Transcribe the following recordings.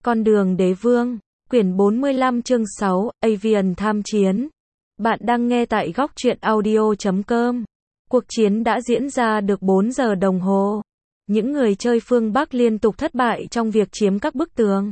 Con đường đế vương, quyển 45 chương 6, Avian tham chiến. Bạn đang nghe tại góc truyện audio.com. Cuộc chiến đã diễn ra được 4 giờ đồng hồ. Những người chơi phương Bắc liên tục thất bại trong việc chiếm các bức tường.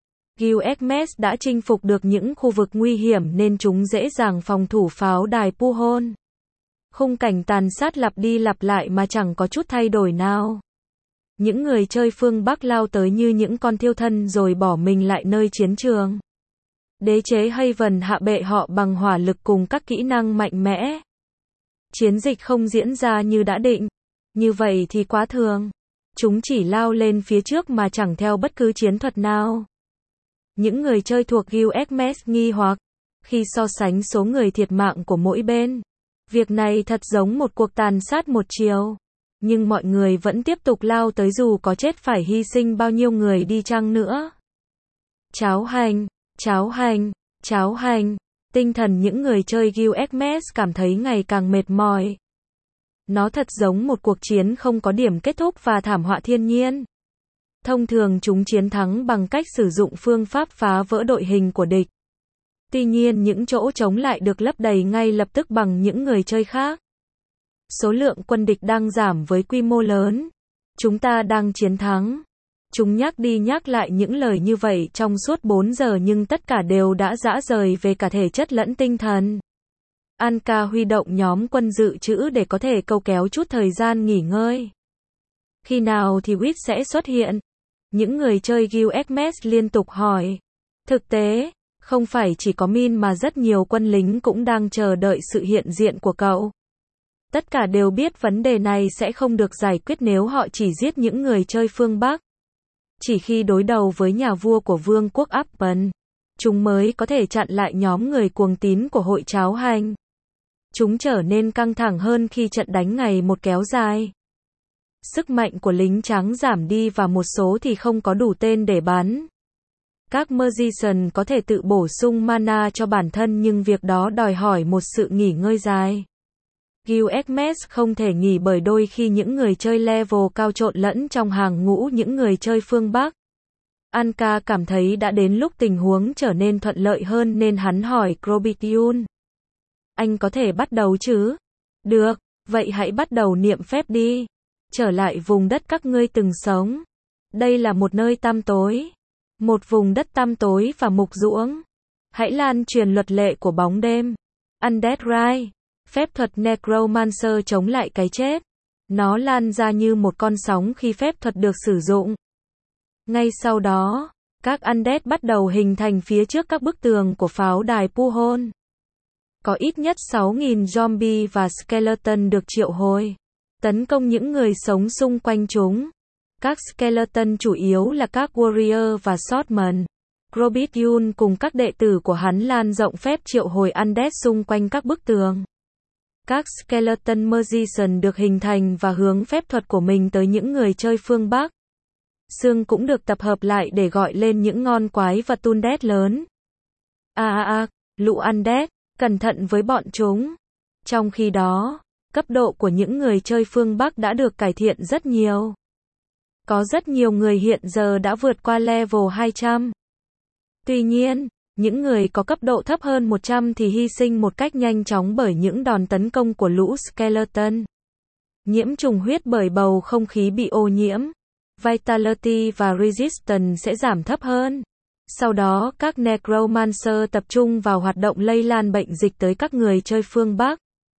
USMS đã chinh phục được những khu vực nguy hiểm nên chúng dễ dàng phòng thủ pháo đài Puhon. Khung cảnh tàn sát lặp đi lặp lại mà chẳng có chút thay đổi nào. Những người chơi phương Bắc lao tới như những con thiêu thân rồi bỏ mình lại nơi chiến trường. Đế chế Haven hạ bệ họ bằng hỏa lực cùng các kỹ năng mạnh mẽ. Chiến dịch không diễn ra như đã định. Như vậy thì quá thường. Chúng chỉ lao lên phía trước mà chẳng theo bất cứ chiến thuật nào. Những người chơi thuộc USMS nghi hoặc khi so sánh số người thiệt mạng của mỗi bên. Việc này thật giống một cuộc tàn sát một chiều. Nhưng mọi người vẫn tiếp tục lao tới dù có chết phải hy sinh bao nhiêu người đi chăng nữa. Cháo hành, cháo hành, cháo hành. Tinh thần những người chơi USMS cảm thấy ngày càng mệt mỏi. Nó thật giống một cuộc chiến không có điểm kết thúc và thảm họa thiên nhiên. Thông thường chúng chiến thắng bằng cách sử dụng phương pháp phá vỡ đội hình của địch. Tuy nhiên những chỗ trống lại được lấp đầy ngay lập tức bằng những người chơi khác. Số lượng quân địch đang giảm với quy mô lớn. Chúng ta đang chiến thắng. Chúng nhắc đi nhắc lại những lời như vậy trong suốt 4 giờ nhưng tất cả đều đã rã rời về cả thể chất lẫn tinh thần. Anka huy động nhóm quân dự trữ để có thể câu kéo chút thời gian nghỉ ngơi. Khi nào thì Wit sẽ xuất hiện? Những người chơi USMS liên tục hỏi. Thực tế, không phải chỉ có Min mà rất nhiều quân lính cũng đang chờ đợi sự hiện diện của cậu. Tất cả đều biết vấn đề này sẽ không được giải quyết nếu họ chỉ giết những người chơi phương Bắc. Chỉ khi đối đầu với nhà vua của vương quốc Appen, chúng mới có thể chặn lại nhóm người cuồng tín của hội cháo hành. Chúng trở nên căng thẳng hơn khi trận đánh ngày một kéo dài. Sức mạnh của lính trắng giảm đi và một số thì không có đủ tên để bắn. Các Magician có thể tự bổ sung mana cho bản thân nhưng việc đó đòi hỏi một sự nghỉ ngơi dài. USMS không thể nghỉ bởi đôi khi những người chơi level cao trộn lẫn trong hàng ngũ những người chơi phương Bắc. Anka cảm thấy đã đến lúc tình huống trở nên thuận lợi hơn nên hắn hỏi Krobitiun. Anh có thể bắt đầu chứ? Được, vậy hãy bắt đầu niệm phép đi. Trở lại vùng đất các ngươi từng sống. Đây là một nơi tăm tối. Một vùng đất tăm tối và mục ruỗng. Hãy lan truyền luật lệ của bóng đêm. Undead Rise. Phép thuật Necromancer chống lại cái chết. Nó lan ra như một con sóng khi phép thuật được sử dụng. Ngay sau đó, các Undead bắt đầu hình thành phía trước các bức tường của pháo đài Puhon. Có ít nhất 6.000 zombie và skeleton được triệu hồi. Tấn công những người sống xung quanh chúng. Các skeleton chủ yếu là các warrior và swordsman. Krobitiun cùng các đệ tử của hắn lan rộng phép triệu hồi Undead xung quanh các bức tường. Các skeleton magician được hình thành và hướng phép thuật của mình tới những người chơi phương Bắc. Xương cũng được tập hợp lại để gọi lên những ngọn quái vật Undead lớn. Lũ Undead, cẩn thận với bọn chúng. Trong khi đó, cấp độ của những người chơi phương Bắc đã được cải thiện rất nhiều. Có rất nhiều người hiện giờ đã vượt qua level 200. Tuy nhiên, những người có cấp độ thấp hơn 100 thì hy sinh một cách nhanh chóng bởi những đòn tấn công của lũ skeleton. Nhiễm trùng huyết bởi bầu không khí bị ô nhiễm. Vitality và Resistance sẽ giảm thấp hơn. Sau đó các Necromancer tập trung vào hoạt động lây lan bệnh dịch tới các người chơi phương Bắc.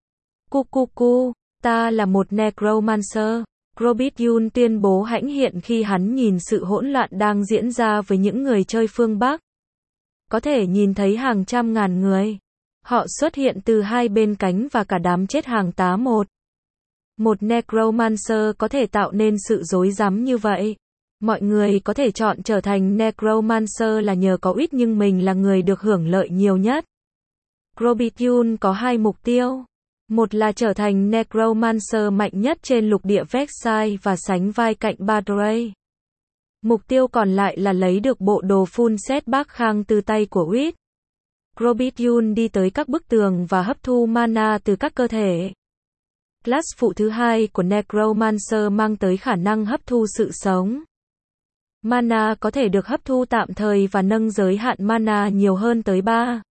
Ta là một Necromancer. Krobitiun tuyên bố hãnh diện khi hắn nhìn sự hỗn loạn đang diễn ra với những người chơi phương Bắc. Có thể nhìn thấy hàng trăm ngàn người. Họ xuất hiện từ hai bên cánh và cả đám chết hàng tá một. Một Necromancer có thể tạo nên sự rối rắm như vậy. Mọi người có thể chọn trở thành Necromancer là nhờ có ít nhưng mình là người được hưởng lợi nhiều nhất. Krobitiun có hai mục tiêu. Một là trở thành Necromancer mạnh nhất trên lục địa Vexai và sánh vai cạnh Badrey. Mục tiêu còn lại là lấy được bộ đồ full set bác khang từ tay của Wit. Krobitiun đi tới các bức tường và hấp thu mana từ các cơ thể. Class phụ thứ hai của Necromancer mang tới khả năng hấp thu sự sống. Mana có thể được hấp thu tạm thời và nâng giới hạn mana nhiều hơn tới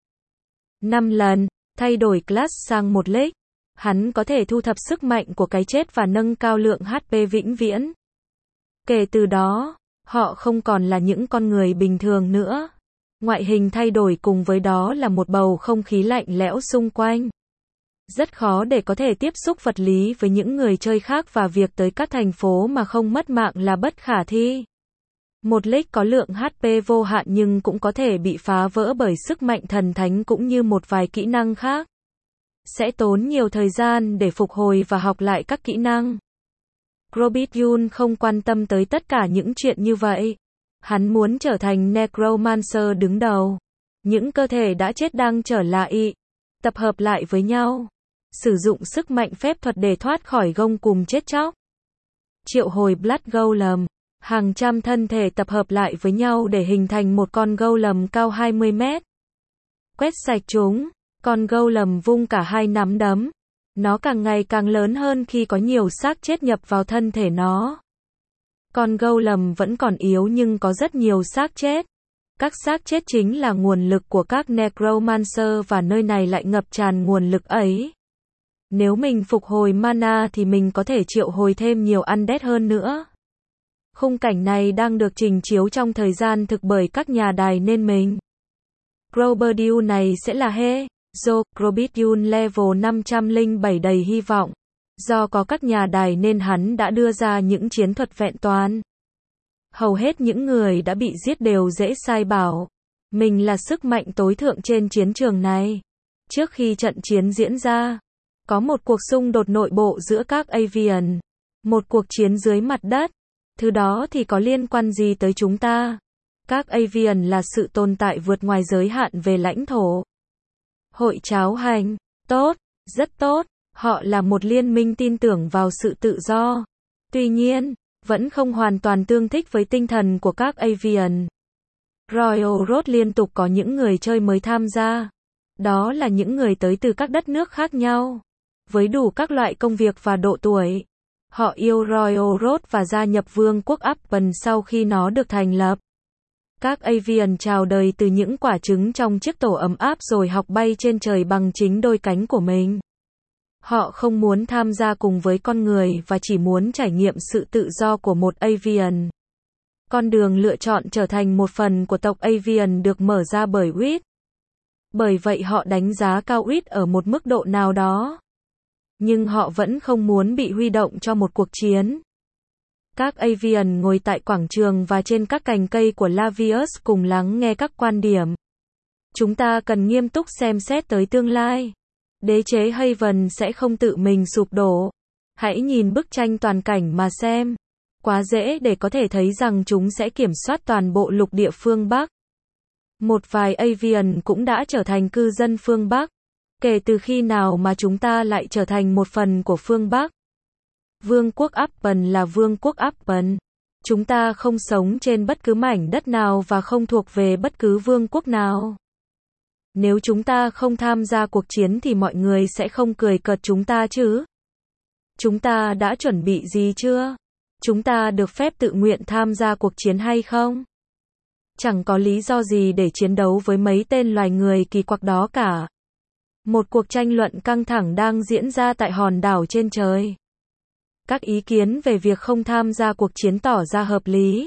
5 lần, thay đổi class sang một league. Hắn có thể thu thập sức mạnh của cái chết và nâng cao lượng HP vĩnh viễn. Kể từ đó, họ không còn là những con người bình thường nữa. Ngoại hình thay đổi cùng với đó là một bầu không khí lạnh lẽo xung quanh. Rất khó để có thể tiếp xúc vật lý với những người chơi khác và việc tới các thành phố mà không mất mạng là bất khả thi. Một league có lượng HP vô hạn nhưng cũng có thể bị phá vỡ bởi sức mạnh thần thánh cũng như một vài kỹ năng khác. Sẽ tốn nhiều thời gian để phục hồi và học lại các kỹ năng. Robert Yun không quan tâm tới tất cả những chuyện như vậy. Hắn muốn trở thành Necromancer đứng đầu. Những cơ thể đã chết đang trở lại, tập hợp lại với nhau. Sử dụng sức mạnh phép thuật để thoát khỏi gông cùm chết chóc. Triệu hồi Blood Golem. Hàng trăm thân thể tập hợp lại với nhau để hình thành một con golem cao 20 mét. Quét sạch chúng, con golem vung cả hai nắm đấm. Nó càng ngày càng lớn hơn khi có nhiều xác chết nhập vào thân thể nó. Con golem vẫn còn yếu nhưng có rất nhiều xác chết. Các xác chết chính là nguồn lực của các necromancer và nơi này lại ngập tràn nguồn lực ấy. Nếu mình phục hồi mana thì mình có thể triệu hồi thêm nhiều undead hơn nữa. Khung cảnh này đang được trình chiếu trong thời gian thực bởi các nhà đài nên mình. Robert Yun này sẽ là Robert Yun level 507 đầy hy vọng. Do có các nhà đài nên hắn đã đưa ra những chiến thuật vẹn toàn. Hầu hết những người đã bị giết đều dễ sai bảo. Mình là sức mạnh tối thượng trên chiến trường này. Trước khi trận chiến diễn ra, có một cuộc xung đột nội bộ giữa các Avian. Một cuộc chiến dưới mặt đất. Thứ đó thì có liên quan gì tới chúng ta? Các Avian là sự tồn tại vượt ngoài giới hạn về lãnh thổ. Hội cháo hành. Tốt, rất tốt. Họ là một liên minh tin tưởng vào sự tự do. Tuy nhiên, vẫn không hoàn toàn tương thích với tinh thần của các Avian. Royal Road liên tục có những người chơi mới tham gia. Đó là những người tới từ các đất nước khác nhau. Với đủ các loại công việc và độ tuổi. Họ yêu Royal Road và gia nhập Vương quốc Appen sau khi nó được thành lập. Các Avian chào đời từ những quả trứng trong chiếc tổ ấm áp rồi học bay trên trời bằng chính đôi cánh của mình. Họ không muốn tham gia cùng với con người và chỉ muốn trải nghiệm sự tự do của một Avian. Con đường lựa chọn trở thành một phần của tộc Avian được mở ra bởi Wit. Bởi vậy họ đánh giá cao Wit ở một mức độ nào đó. Nhưng họ vẫn không muốn bị huy động cho một cuộc chiến. Các Avian ngồi tại quảng trường và trên các cành cây của Lavius cùng lắng nghe các quan điểm. Chúng ta cần nghiêm túc xem xét tới tương lai. Đế chế Haven sẽ không tự mình sụp đổ. Hãy nhìn bức tranh toàn cảnh mà xem. Quá dễ để có thể thấy rằng chúng sẽ kiểm soát toàn bộ lục địa phương Bắc. Một vài Avian cũng đã trở thành cư dân phương Bắc. Kể từ khi nào mà chúng ta lại trở thành một phần của phương Bắc? Vương quốc Appen là Vương quốc Appen. Chúng ta không sống trên bất cứ mảnh đất nào và không thuộc về bất cứ vương quốc nào. Nếu chúng ta không tham gia cuộc chiến thì mọi người sẽ không cười cợt chúng ta chứ? Chúng ta đã chuẩn bị gì chưa? Chúng ta được phép tự nguyện tham gia cuộc chiến hay không? Chẳng có lý do gì để chiến đấu với mấy tên loài người kỳ quặc đó cả. Một cuộc tranh luận căng thẳng đang diễn ra tại hòn đảo trên trời. Các ý kiến về việc không tham gia cuộc chiến tỏ ra hợp lý.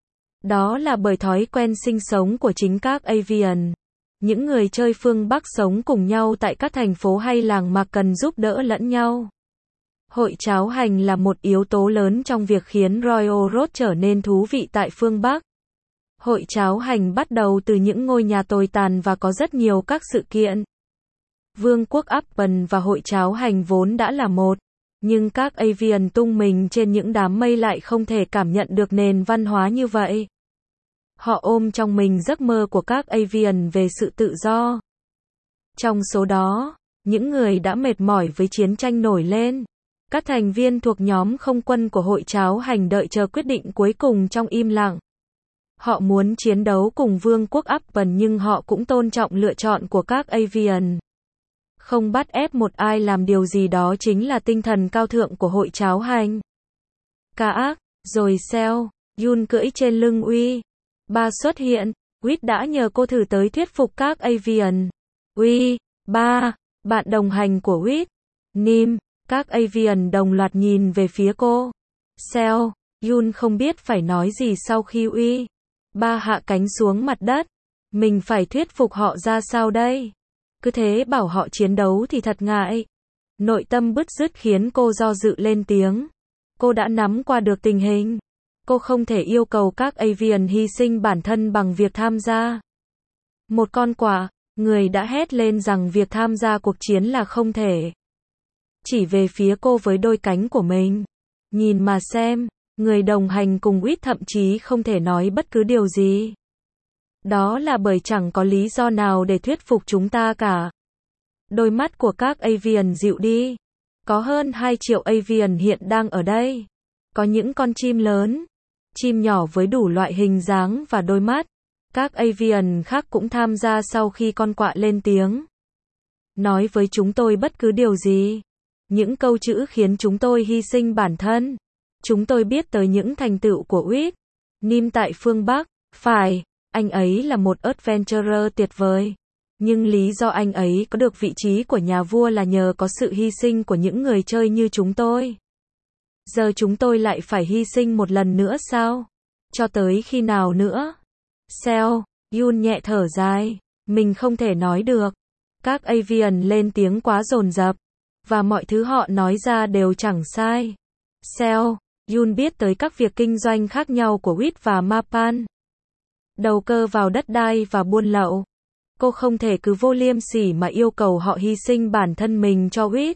Đó là bởi thói quen sinh sống của chính các Avian. Những người chơi phương Bắc sống cùng nhau tại các thành phố hay làng mạc cần giúp đỡ lẫn nhau. Hội cháo hành là một yếu tố lớn trong việc khiến Royal Road trở nên thú vị tại phương Bắc. Hội cháo hành bắt đầu từ những ngôi nhà tồi tàn và có rất nhiều các sự kiện. Vương quốc Appen và hội cháo hành vốn đã là một. Nhưng các Avian tung mình trên những đám mây lại không thể cảm nhận được nền văn hóa như vậy. Họ ôm trong mình giấc mơ của các Avian về sự tự do. Trong số đó, những người đã mệt mỏi với chiến tranh nổi lên. Các thành viên thuộc nhóm không quân của hội cháo hành đợi chờ quyết định cuối cùng trong im lặng. Họ muốn chiến đấu cùng Vương quốc Appen nhưng họ cũng tôn trọng lựa chọn của các Avian. Không bắt ép một ai làm điều gì đó chính là tinh thần cao thượng của hội cháo hành. Cả ác, rồi sell. Yoon cưỡi trên lưng Uy. Ba xuất hiện. Wit đã nhờ cô thử tới thuyết phục các avian. Uy, ba, bạn đồng hành của Wit. Nim, các avian đồng loạt nhìn về phía cô. Seo, Yoon không biết phải nói gì sau khi Uy. Ba hạ cánh xuống mặt đất. Mình phải thuyết phục họ ra sao đây? Cứ thế bảo họ chiến đấu thì thật ngại. Nội tâm bứt rứt khiến cô do dự lên tiếng. Cô đã nắm qua được tình hình. Cô không thể yêu cầu các avian hy sinh bản thân bằng việc tham gia. Một con quạ, người đã hét lên rằng việc tham gia cuộc chiến là không thể. Chỉ về phía cô với đôi cánh của mình. Nhìn mà xem, người đồng hành cùng Wit thậm chí không thể nói bất cứ điều gì. Đó là bởi chẳng có lý do nào để thuyết phục chúng ta cả. Đôi mắt của các avian dịu đi. Có hơn 2 triệu avian hiện đang ở đây. Có những con chim lớn, chim nhỏ với đủ loại hình dáng và đôi mắt. Các avian khác cũng tham gia sau khi con quạ lên tiếng. Nói với chúng tôi bất cứ điều gì. Những câu chữ khiến chúng tôi hy sinh bản thân. Chúng tôi biết tới những thành tựu của Wit. Nim tại phương Bắc. Phải, anh ấy là một adventurer tuyệt vời. Nhưng lý do anh ấy có được vị trí của nhà vua là nhờ có sự hy sinh của những người chơi như chúng tôi. Giờ chúng tôi lại phải hy sinh một lần nữa sao? Cho tới khi nào nữa? Seo, Yoon nhẹ thở dài. Mình không thể nói được. Các avian lên tiếng quá dồn dập. Và mọi thứ họ nói ra đều chẳng sai. Seo, Yoon biết tới các việc kinh doanh khác nhau của Wit và Mapan. Đầu cơ vào đất đai và buôn lậu. Cô không thể cứ vô liêm sỉ mà yêu cầu họ hy sinh bản thân mình cho Wit.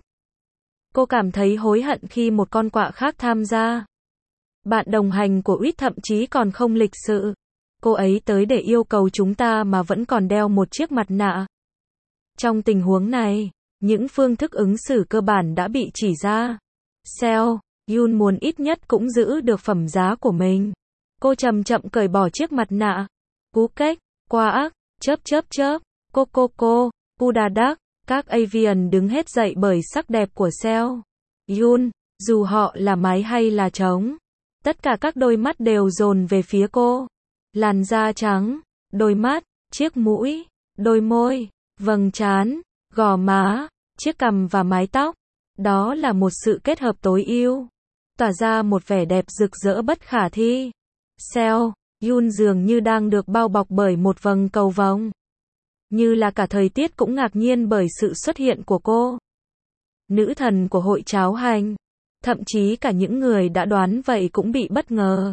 Cô cảm thấy hối hận khi một con quạ khác tham gia. Bạn đồng hành của Wit thậm chí còn không lịch sự. Cô ấy tới để yêu cầu chúng ta mà vẫn còn đeo một chiếc mặt nạ. Trong tình huống này, những phương thức ứng xử cơ bản đã bị chỉ ra. Seo, Yoon muốn ít nhất cũng giữ được phẩm giá của mình. Cô chậm chậm cởi bỏ chiếc mặt nạ. Cú cách, qua ác, chớp, cô, Udadak, các avian đứng hết dậy bởi sắc đẹp của Seo. Yoon, dù họ là mái hay là trống. Tất cả các đôi mắt đều dồn về phía cô. Làn da trắng, đôi mắt, chiếc mũi, đôi môi, vầng trán, gò má, chiếc cằm và mái tóc. Đó là một sự kết hợp tối ưu. Tỏa ra một vẻ đẹp rực rỡ bất khả thi. Seo, Yoon dường như đang được bao bọc bởi một vầng cầu vồng. Như là cả thời tiết cũng ngạc nhiên bởi sự xuất hiện của cô. Nữ thần của hội cháo hành. Thậm chí cả những người đã đoán vậy cũng bị bất ngờ.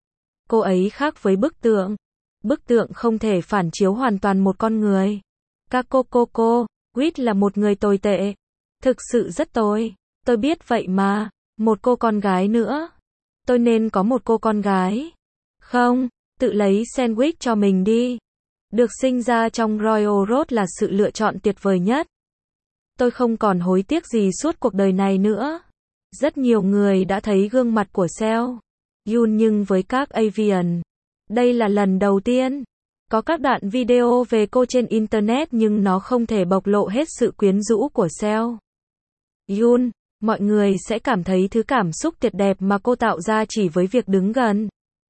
Cô ấy khác với bức tượng. Bức tượng không thể phản chiếu hoàn toàn một con người. Các cô, Wit là một người tồi tệ. Thực sự rất tồi. Tôi biết vậy mà. Một cô con gái nữa. Tôi nên có một cô con gái. Không, tự lấy sandwich cho mình đi. Được sinh ra trong Royal Road là sự lựa chọn tuyệt vời nhất. Tôi không còn hối tiếc gì suốt cuộc đời này nữa. Rất nhiều người đã thấy gương mặt của Seo Yoon nhưng với các avian, đây là lần đầu tiên. Có các đoạn video về cô trên Internet nhưng nó không thể bộc lộ hết sự quyến rũ của Seo Yoon. Mọi người sẽ cảm thấy thứ cảm xúc tuyệt đẹp mà cô tạo ra chỉ với việc đứng gần.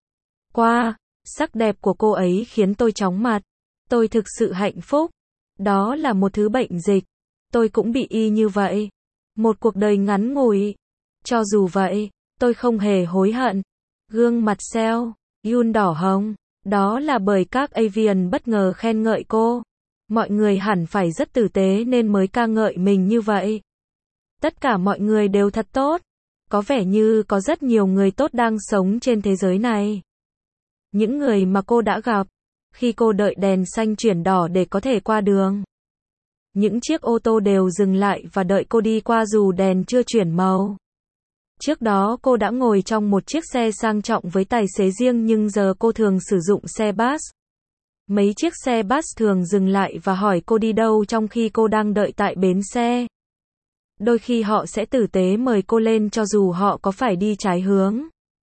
Qua, sắc đẹp của cô ấy khiến tôi chóng mặt. Tôi thực sự hạnh phúc. Đó là một thứ bệnh dịch. Tôi cũng bị y như vậy. Một cuộc đời ngắn ngủi. Cho dù vậy, tôi không hề hối hận. Gương mặt Seo Yoon đỏ hồng. Đó là bởi các avian bất ngờ khen ngợi cô. Mọi người hẳn phải rất tử tế nên mới ca ngợi mình như vậy. Tất cả mọi người đều thật tốt. Có vẻ như có rất nhiều người tốt đang sống trên thế giới này. Những người mà cô đã gặp. Khi cô đợi đèn xanh chuyển đỏ để có thể qua đường. Những chiếc ô tô đều dừng lại và đợi cô đi qua dù đèn chưa chuyển màu. Trước đó cô đã ngồi trong một chiếc xe sang trọng với tài xế riêng nhưng giờ cô thường sử dụng xe bus. Mấy chiếc xe bus thường dừng lại và hỏi cô đi đâu trong khi cô đang đợi tại bến xe. Đôi khi họ sẽ tử tế mời cô lên cho dù họ có phải đi trái hướng.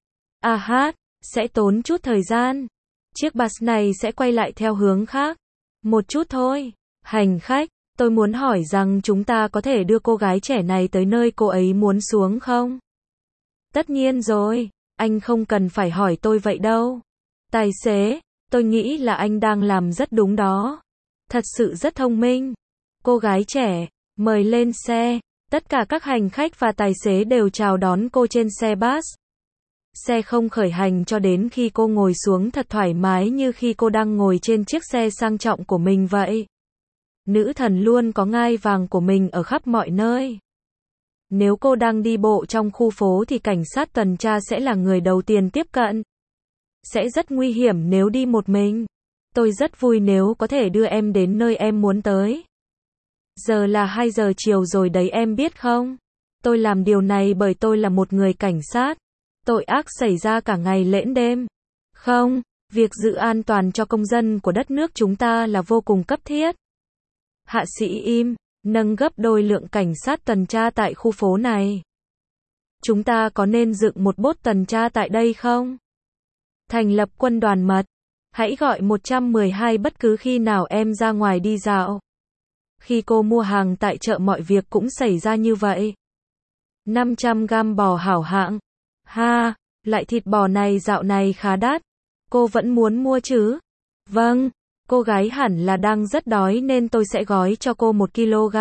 Sẽ tốn chút thời gian. Chiếc bus này sẽ quay lại theo hướng khác. Một chút thôi. Hành khách, tôi muốn hỏi rằng chúng ta có thể đưa cô gái trẻ này tới nơi cô ấy muốn xuống không? Tất nhiên rồi. Anh không cần phải hỏi tôi vậy đâu. Tài xế, tôi nghĩ là anh đang làm rất đúng đó. Thật sự rất thông minh. Cô gái trẻ, mời lên xe. Tất cả các hành khách và tài xế đều chào đón cô trên xe bus. Xe không khởi hành cho đến khi cô ngồi xuống thật thoải mái như khi cô đang ngồi trên chiếc xe sang trọng của mình vậy. Nữ thần luôn có ngai vàng của mình ở khắp mọi nơi. Nếu cô đang đi bộ trong khu phố thì cảnh sát tuần tra sẽ là người đầu tiên tiếp cận. Sẽ rất nguy hiểm nếu đi một mình. Tôi rất vui nếu có thể đưa em đến nơi em muốn tới. Giờ là 2 giờ chiều rồi đấy em biết không? Tôi làm điều này bởi tôi là một người cảnh sát. Tội ác xảy ra cả ngày lẫn đêm. Không, việc giữ an toàn cho công dân của đất nước chúng ta là vô cùng cấp thiết. Hạ sĩ im, nâng gấp đôi lượng cảnh sát tuần tra tại khu phố này. Chúng ta có nên dựng một bốt tuần tra tại đây không? Thành lập quân đoàn mật. Hãy gọi 112 bất cứ khi nào em ra ngoài đi dạo. Khi cô mua hàng tại chợ mọi việc cũng xảy ra như vậy. 500 gam bò hảo hạng. Ha, lại thịt bò này dạo này khá đắt. Cô vẫn muốn mua chứ? Vâng, cô gái hẳn là đang rất đói nên tôi sẽ gói cho cô 1 kg.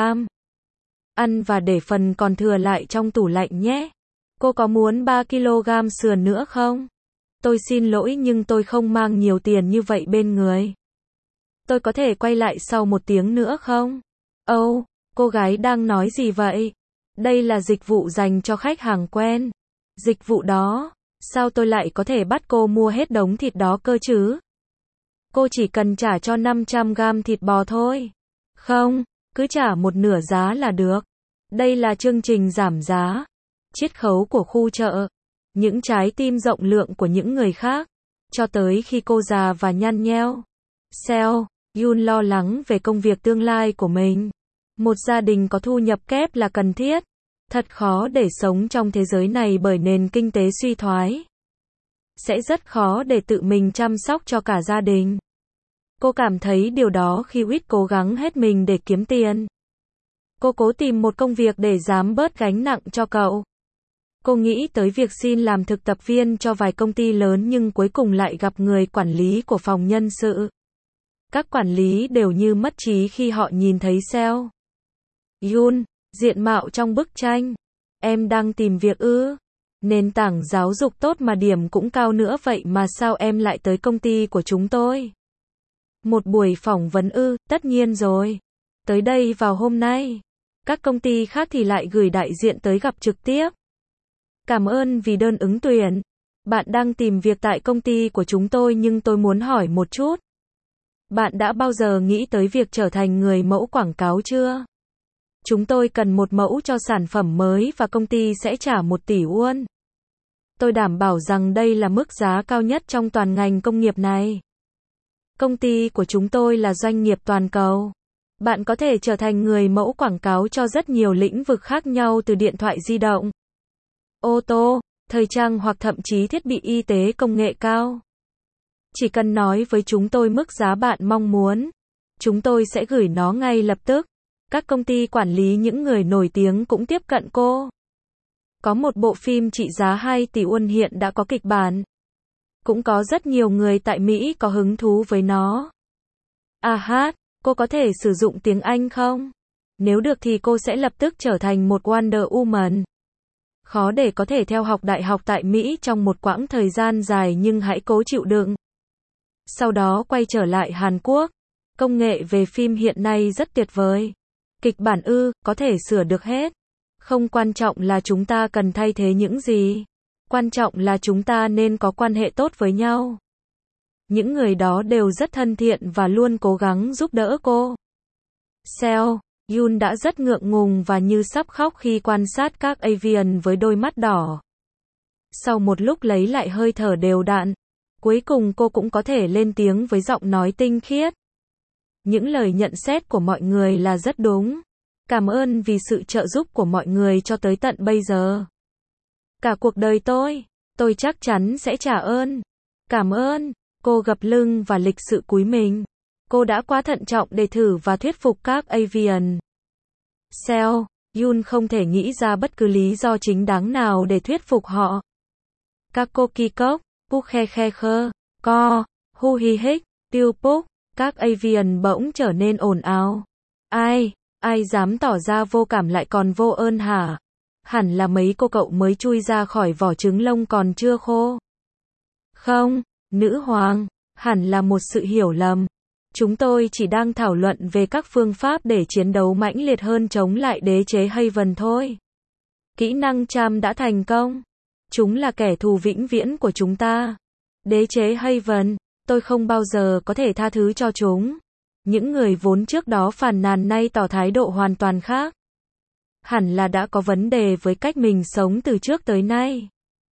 Ăn và để phần còn thừa lại trong tủ lạnh nhé. Cô có muốn 3 kg sườn nữa không? Tôi xin lỗi nhưng tôi không mang nhiều tiền như vậy bên người. Tôi có thể quay lại sau 1 tiếng nữa không? Ồ, cô gái đang nói gì vậy? Đây là dịch vụ dành cho khách hàng quen. Dịch vụ đó, sao tôi lại có thể bắt cô mua hết đống thịt đó cơ chứ? Cô chỉ cần trả cho 500 gam thịt bò thôi. Không, cứ trả một nửa giá là được. Đây là chương trình giảm giá. Chiết khấu của khu chợ. Những trái tim rộng lượng của những người khác. Cho tới khi cô già và nhăn nheo. Seo, Yoon lo lắng về công việc tương lai của mình. Một gia đình có thu nhập kép là cần thiết. Thật khó để sống trong thế giới này bởi nền kinh tế suy thoái. Sẽ rất khó để tự mình chăm sóc cho cả gia đình. Cô cảm thấy điều đó khi Wit cố gắng hết mình để kiếm tiền. Cô cố tìm một công việc để giảm bớt gánh nặng cho cậu. Cô nghĩ tới việc xin làm thực tập viên cho vài công ty lớn nhưng cuối cùng lại gặp người quản lý của phòng nhân sự. Các quản lý đều như mất trí khi họ nhìn thấy Seo. Yoon, diện mạo trong bức tranh. Em đang tìm việc ư? Nền tảng giáo dục tốt mà điểm cũng cao nữa vậy mà sao em lại tới công ty của chúng tôi? Một buổi phỏng vấn ư? Tất nhiên rồi. Tới đây vào hôm nay. Các công ty khác thì lại gửi đại diện tới gặp trực tiếp. Cảm ơn vì đơn ứng tuyển. Bạn đang tìm việc tại công ty của chúng tôi nhưng tôi muốn hỏi một chút. Bạn đã bao giờ nghĩ tới việc trở thành người mẫu quảng cáo chưa? Chúng tôi cần một mẫu cho sản phẩm mới và công ty sẽ trả 1 tỷ won. Tôi đảm bảo rằng đây là mức giá cao nhất trong toàn ngành công nghiệp này. Công ty của chúng tôi là doanh nghiệp toàn cầu. Bạn có thể trở thành người mẫu quảng cáo cho rất nhiều lĩnh vực khác nhau từ điện thoại di động, ô tô, thời trang hoặc thậm chí thiết bị y tế công nghệ cao. Chỉ cần nói với chúng tôi mức giá bạn mong muốn. Chúng tôi sẽ gửi nó ngay lập tức. Các công ty quản lý những người nổi tiếng cũng tiếp cận cô. Có một bộ phim trị giá 2 tỷ won hiện đã có kịch bản. Cũng có rất nhiều người tại Mỹ có hứng thú với nó. À hát, cô có thể sử dụng tiếng Anh không? Nếu được thì cô sẽ lập tức trở thành một Wonder Woman. Khó để có thể theo học đại học tại Mỹ trong một quãng thời gian dài nhưng hãy cố chịu đựng. Sau đó quay trở lại Hàn Quốc. Công nghệ về phim hiện nay rất tuyệt vời. Kịch bản có thể sửa được hết. Không quan trọng là chúng ta cần thay thế những gì. Quan trọng là chúng ta nên có quan hệ tốt với nhau. Những người đó đều rất thân thiện và luôn cố gắng giúp đỡ cô. Seo, Yoon đã rất ngượng ngùng và như sắp khóc khi quan sát các avian với đôi mắt đỏ. Sau một lúc lấy lại hơi thở đều đặn, cuối cùng cô cũng có thể lên tiếng với giọng nói tinh khiết. Những lời nhận xét của mọi người là rất đúng. Cảm ơn vì sự trợ giúp của mọi người cho tới tận bây giờ. Cả cuộc đời tôi chắc chắn sẽ trả ơn. Cảm ơn. Cô gập lưng và lịch sự cúi mình. Cô đã quá thận trọng để thử và thuyết phục các avian. Seo, Yoon không thể nghĩ ra bất cứ lý do chính đáng nào để thuyết phục họ. các cô ki cốc, puk khe khe khơ, co, hu hi hích, tiêu puk, các avian bỗng trở nên ồn ào. Ai dám tỏ ra vô cảm lại còn vô ơn hả? Hẳn là mấy cô cậu mới chui ra khỏi vỏ trứng lông còn chưa khô. Không, nữ hoàng, hẳn là một sự hiểu lầm. Chúng tôi chỉ đang thảo luận về các phương pháp để chiến đấu mãnh liệt hơn chống lại đế chế Haven thôi. Kỹ năng Charm đã thành công. Chúng là kẻ thù vĩnh viễn của chúng ta. Đế chế Haven, tôi không bao giờ có thể tha thứ cho chúng. Những người vốn trước đó phàn nàn nay tỏ thái độ hoàn toàn khác. Hẳn là đã có vấn đề với cách mình sống từ trước tới nay.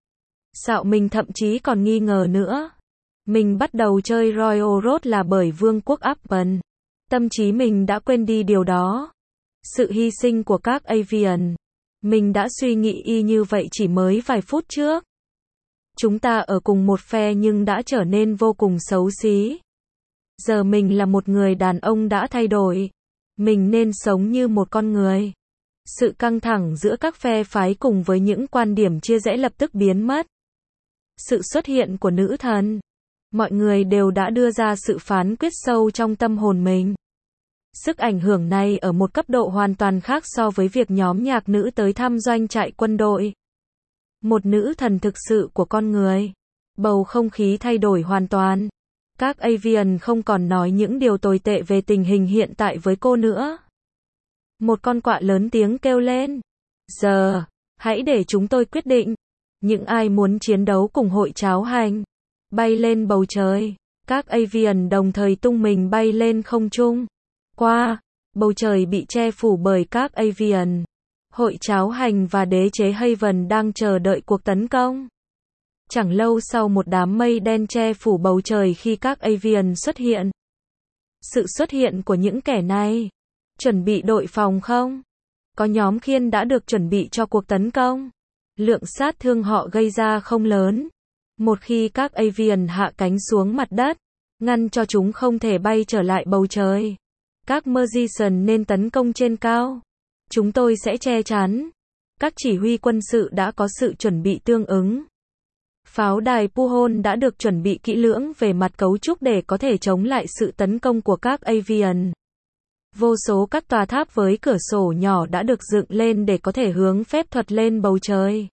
Dạo mình thậm chí còn nghi ngờ nữa. Mình bắt đầu chơi Royal Road là bởi vương quốc Appen. Tâm trí mình đã quên đi điều đó. Sự hy sinh của các avian. Mình đã suy nghĩ y như vậy chỉ mới vài phút trước. Chúng ta ở cùng một phe nhưng đã trở nên vô cùng xấu xí. Giờ mình là một người đàn ông đã thay đổi. Mình nên sống như một con người. Sự căng thẳng giữa các phe phái cùng với những quan điểm chia rẽ lập tức biến mất. Sự xuất hiện của nữ thần. Mọi người đều đã đưa ra sự phán quyết sâu trong tâm hồn mình. Sức ảnh hưởng này ở một cấp độ hoàn toàn khác so với việc nhóm nhạc nữ tới thăm doanh trại quân đội. Một nữ thần thực sự của con người. Bầu không khí thay đổi hoàn toàn. Các avian không còn nói những điều tồi tệ về tình hình hiện tại với cô nữa. Một con quạ lớn tiếng kêu lên. Giờ, hãy để chúng tôi quyết định. Những ai muốn chiến đấu cùng hội cháo hành. Bay lên bầu trời. Các avian đồng thời tung mình bay lên không trung. Qua, bầu trời bị che phủ bởi các avian. Hội cháo hành và đế chế Haven đang chờ đợi cuộc tấn công. Chẳng lâu sau một đám mây đen che phủ bầu trời khi các avian xuất hiện. Sự xuất hiện của những kẻ này. Chuẩn bị đội phòng không? Có nhóm khiên đã được chuẩn bị cho cuộc tấn công. Lượng sát thương họ gây ra không lớn. Một khi các avian hạ cánh xuống mặt đất, ngăn cho chúng không thể bay trở lại bầu trời. Các magician nên tấn công trên cao. Chúng tôi sẽ che chắn. Các chỉ huy quân sự đã có sự chuẩn bị tương ứng. Pháo đài Puhon đã được chuẩn bị kỹ lưỡng về mặt cấu trúc để có thể chống lại sự tấn công của các avian. Vô số các tòa tháp với cửa sổ nhỏ đã được dựng lên để có thể hướng phép thuật lên bầu trời.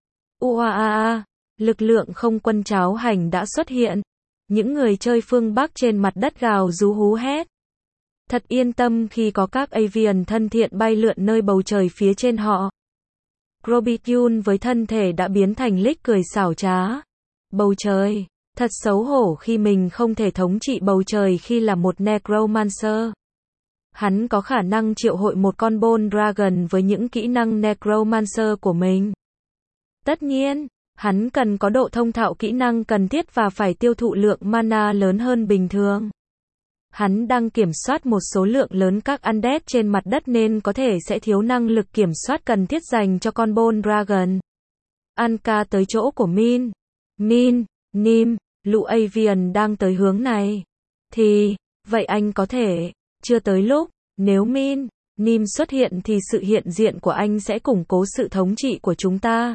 Uaa, lực lượng không quân cháo hành đã xuất hiện. Những người chơi phương Bắc trên mặt đất gào rú hú hét. Thật yên tâm khi có các avian thân thiện bay lượn nơi bầu trời phía trên họ. Grobityun với thân thể đã biến thành Lick cười xảo trá. Bầu trời, thật xấu hổ khi mình không thể thống trị bầu trời khi là một Necromancer. Hắn có khả năng triệu hồi một con Bone Dragon với những kỹ năng Necromancer của mình. Tất nhiên, hắn cần có độ thông thạo kỹ năng cần thiết và phải tiêu thụ lượng mana lớn hơn bình thường. Hắn đang kiểm soát một số lượng lớn các undead trên mặt đất nên có thể sẽ thiếu năng lực kiểm soát cần thiết dành cho con Bone Dragon. Anka tới chỗ của Min, Nim, lũ avian đang tới hướng này. Thì, vậy anh có thể, chưa tới lúc, nếu Nim xuất hiện thì sự hiện diện của anh sẽ củng cố sự thống trị của chúng ta.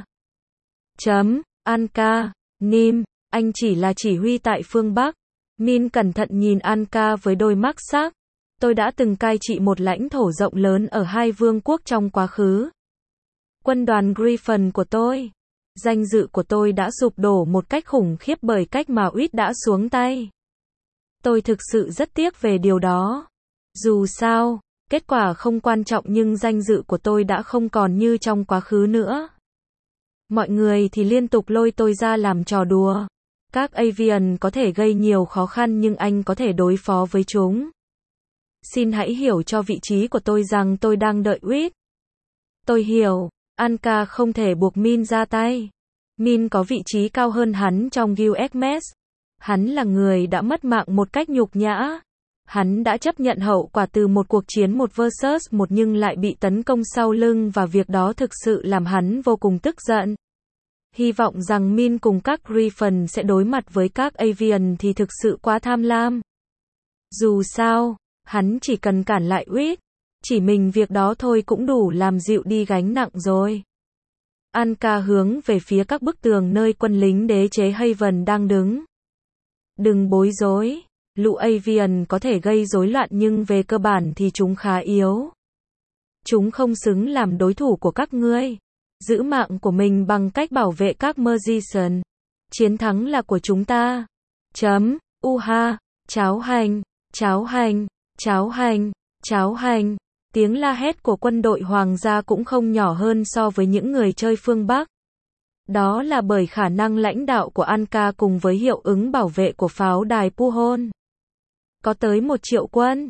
Anka, Nim, anh chỉ là chỉ huy tại phương Bắc. Min cẩn thận nhìn Anka với đôi mắt sắc. Tôi đã từng cai trị một lãnh thổ rộng lớn ở hai vương quốc trong quá khứ. Quân đoàn Griffin của tôi. Danh dự của tôi đã sụp đổ một cách khủng khiếp bởi cách mà Uýt đã xuống tay. Tôi thực sự rất tiếc về điều đó. Dù sao, kết quả không quan trọng nhưng danh dự của tôi đã không còn như trong quá khứ nữa. Mọi người thì liên tục lôi tôi ra làm trò đùa. Các avian có thể gây nhiều khó khăn nhưng anh có thể đối phó với chúng. Xin hãy hiểu cho vị trí của tôi rằng tôi đang đợi Uýt. Tôi hiểu, Anka không thể buộc Min ra tay. Min có vị trí cao hơn hắn trong Guild Xmas. Hắn là người đã mất mạng một cách nhục nhã. Hắn đã chấp nhận hậu quả từ một cuộc chiến 1 vs 1 nhưng lại bị tấn công sau lưng và việc đó thực sự làm hắn vô cùng tức giận. Hy vọng rằng Min cùng các Griffin sẽ đối mặt với các avian thì thực sự quá tham lam. Dù sao, hắn chỉ cần cản lại Uýt. Chỉ mình việc đó thôi cũng đủ làm dịu đi gánh nặng rồi. Anka hướng về phía các bức tường nơi quân lính đế chế Haven đang đứng. Đừng bối rối, lũ Avian có thể gây rối loạn nhưng về cơ bản thì chúng khá yếu. Chúng không xứng làm đối thủ của các ngươi. Giữ mạng của mình bằng cách bảo vệ các Magician. Chiến thắng là của chúng ta. Uha, cháo hành, cháo hành, cháo hành, cháo hành. Tiếng la hét của quân đội hoàng gia cũng không nhỏ hơn so với những người chơi phương Bắc. Đó là bởi khả năng lãnh đạo của Anka cùng với hiệu ứng bảo vệ của pháo đài Puhon. Có tới 1 triệu quân.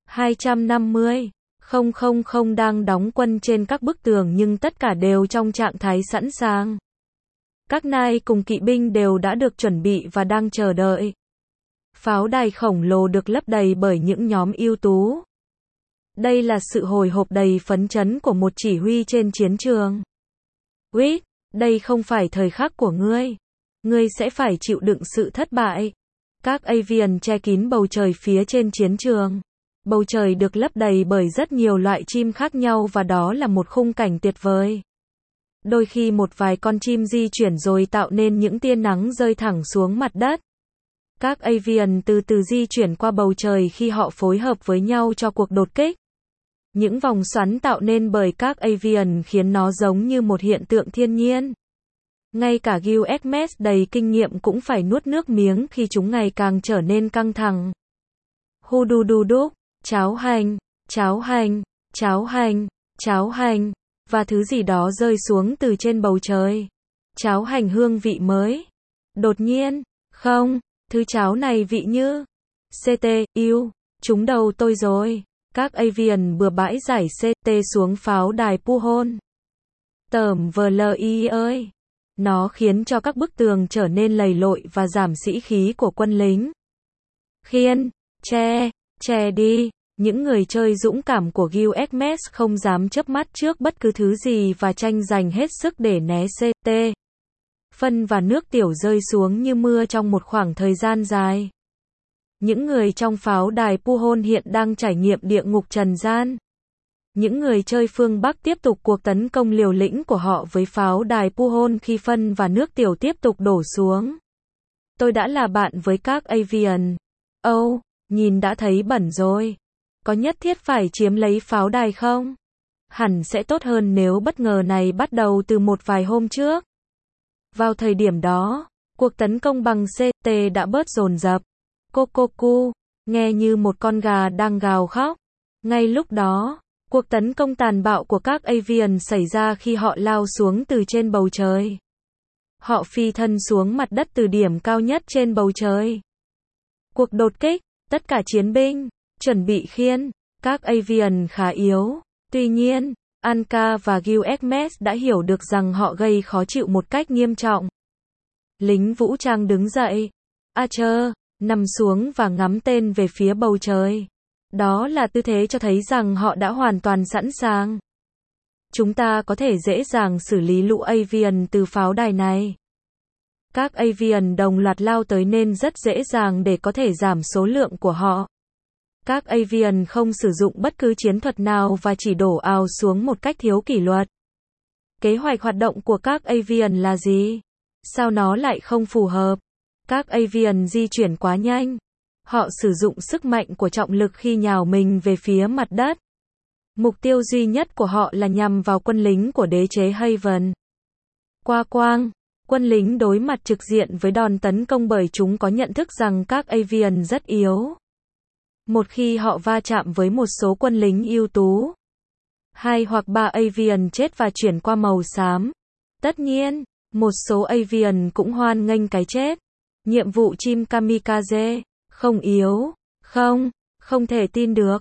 250,000 đang đóng quân trên các bức tường nhưng tất cả đều trong trạng thái sẵn sàng. Các nai cùng kỵ binh đều đã được chuẩn bị và đang chờ đợi. Pháo đài khổng lồ được lấp đầy bởi những nhóm ưu tú. Đây là sự hồi hộp đầy phấn chấn của một chỉ huy trên chiến trường. Wait, đây không phải thời khắc của ngươi. Ngươi sẽ phải chịu đựng sự thất bại. Các Avian che kín bầu trời phía trên chiến trường. Bầu trời được lấp đầy bởi rất nhiều loại chim khác nhau và đó là một khung cảnh tuyệt vời. Đôi khi một vài con chim di chuyển rồi tạo nên những tia nắng rơi thẳng xuống mặt đất. Các Avian từ từ di chuyển qua bầu trời khi họ phối hợp với nhau cho cuộc đột kích. Những vòng xoắn tạo nên bởi các Avian khiến nó giống như một hiện tượng thiên nhiên. Ngay cả Gilgamesh đầy kinh nghiệm cũng phải nuốt nước miếng khi chúng ngày càng trở nên căng thẳng. Hudududuk, cháo hành, cháo hành, cháo hành, cháo hành, và thứ gì đó rơi xuống từ trên bầu trời. Cháo hành hương vị mới. Đột nhiên, không, thứ cháo này vị như CT, trúng đầu tôi rồi. Các Avian bừa bãi giải CT xuống pháo đài Puhon. Tởm VLI ơi! Nó khiến cho các bức tường trở nên lầy lội và giảm sĩ khí của quân lính. Khiên, che đi. Những người chơi dũng cảm của Gilgamesh không dám chớp mắt trước bất cứ thứ gì và tranh giành hết sức để né CT. Phân và nước tiểu rơi xuống như mưa trong một khoảng thời gian dài. Những người trong pháo đài Puhon hiện đang trải nghiệm địa ngục trần gian. Những người chơi phương Bắc tiếp tục cuộc tấn công liều lĩnh của họ với pháo đài Puhon khi phân và nước tiểu tiếp tục đổ xuống. Tôi đã là bạn với các Avian. Nhìn đã thấy bẩn rồi. Có nhất thiết phải chiếm lấy pháo đài không? Hẳn sẽ tốt hơn nếu bất ngờ này bắt đầu từ một vài hôm trước. Vào thời điểm đó, cuộc tấn công bằng CT đã bớt dồn dập. Kokoku, nghe như một con gà đang gào khóc. Ngay lúc đó, cuộc tấn công tàn bạo của các Avian xảy ra khi họ lao xuống từ trên bầu trời. Họ phi thân xuống mặt đất từ điểm cao nhất trên bầu trời. Cuộc đột kích, tất cả chiến binh, chuẩn bị khiên, các Avian khá yếu. Tuy nhiên, Anka và Gilgamesh đã hiểu được rằng họ gây khó chịu một cách nghiêm trọng. Lính vũ trang đứng dậy. Archer, nằm xuống và ngắm tên về phía bầu trời. Đó là tư thế cho thấy rằng họ đã hoàn toàn sẵn sàng. Chúng ta có thể dễ dàng xử lý lũ Avian từ pháo đài này. Các Avian đồng loạt lao tới nên rất dễ dàng để có thể giảm số lượng của họ. Các Avian không sử dụng bất cứ chiến thuật nào và chỉ đổ ào xuống một cách thiếu kỷ luật. Kế hoạch hoạt động của các Avian là gì? Sao nó lại không phù hợp? Các Avian di chuyển quá nhanh. Họ sử dụng sức mạnh của trọng lực khi nhào mình về phía mặt đất. Mục tiêu duy nhất của họ là nhằm vào quân lính của đế chế Haven. Qua quang, quân lính đối mặt trực diện với đòn tấn công bởi chúng có nhận thức rằng các Avian rất yếu. Một khi họ va chạm với một số quân lính ưu tú, 2 hoặc 3 Avian chết và chuyển qua màu xám. Tất nhiên, một số Avian cũng hoan nghênh cái chết. Nhiệm vụ chim kamikaze, không yếu, không thể tin được.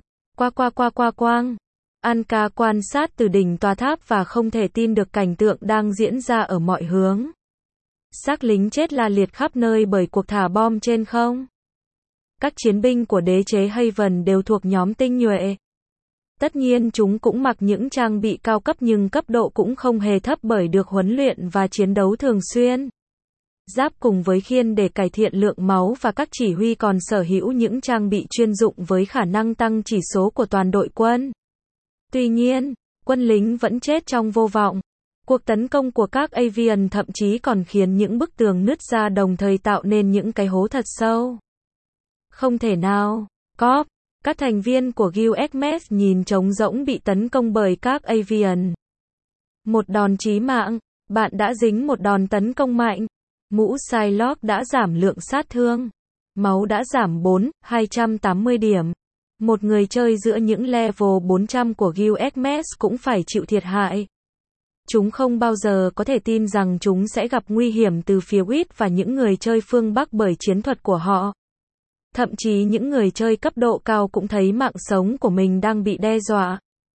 Quang. Anka quan sát từ đỉnh tòa tháp và không thể tin được cảnh tượng đang diễn ra ở mọi hướng. Xác lính chết la liệt khắp nơi bởi cuộc thả bom trên không. Các chiến binh của đế chế Haven đều thuộc nhóm tinh nhuệ. Tất nhiên chúng cũng mặc những trang bị cao cấp nhưng cấp độ cũng không hề thấp bởi được huấn luyện và chiến đấu thường xuyên. Giáp cùng với khiên để cải thiện lượng máu và các chỉ huy còn sở hữu những trang bị chuyên dụng với khả năng tăng chỉ số của toàn đội quân. Tuy nhiên, quân lính vẫn chết trong vô vọng. Cuộc tấn công của các Avian thậm chí còn khiến những bức tường nứt ra đồng thời tạo nên những cái hố thật sâu. Không thể nào. Cóp. Các thành viên của Guild nhìn trống rỗng bị tấn công bởi các Avian. Một đòn chí mạng. Bạn đã dính một đòn tấn công mạnh. Mũ Psylocke đã giảm lượng sát thương. Máu đã giảm 280 điểm. Một người chơi giữa những level 400 của Guild cũng phải chịu thiệt hại. Chúng không bao giờ có thể tin rằng chúng sẽ gặp nguy hiểm từ phía Wit và những người chơi phương Bắc bởi chiến thuật của họ. Thậm chí những người chơi cấp độ cao cũng thấy mạng sống của mình đang bị đe dọa.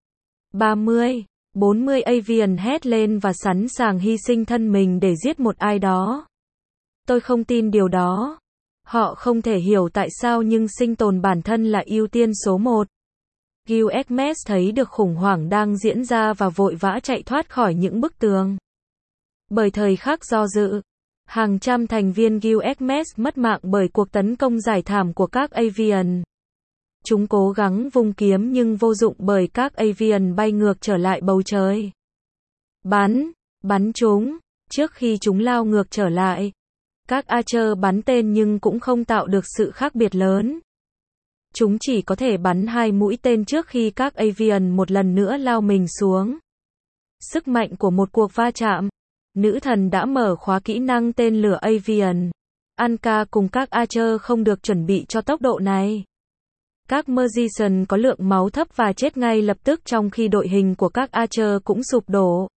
40 Avian hét lên và sẵn sàng hy sinh thân mình để giết một ai đó. Tôi không tin điều đó. Họ không thể hiểu tại sao nhưng sinh tồn bản thân là ưu tiên số 1. Guild thấy được khủng hoảng đang diễn ra và vội vã chạy thoát khỏi những bức tường. Bởi thời khắc do dự, hàng trăm thành viên Guild mất mạng bởi cuộc tấn công giải thảm của các Avian. Chúng cố gắng vung kiếm nhưng vô dụng bởi các Avian bay ngược trở lại bầu trời. Bắn chúng. Trước khi chúng lao ngược trở lại, các Archer bắn tên nhưng cũng không tạo được sự khác biệt lớn. Chúng chỉ có thể bắn 2 mũi tên trước khi các Avian một lần nữa lao mình xuống. Sức mạnh của một cuộc va chạm. Nữ thần đã mở khóa kỹ năng tên lửa Avian. Anka cùng các Archer không được chuẩn bị cho tốc độ này. Các Magician có lượng máu thấp và chết ngay lập tức trong khi đội hình của các Archer cũng sụp đổ.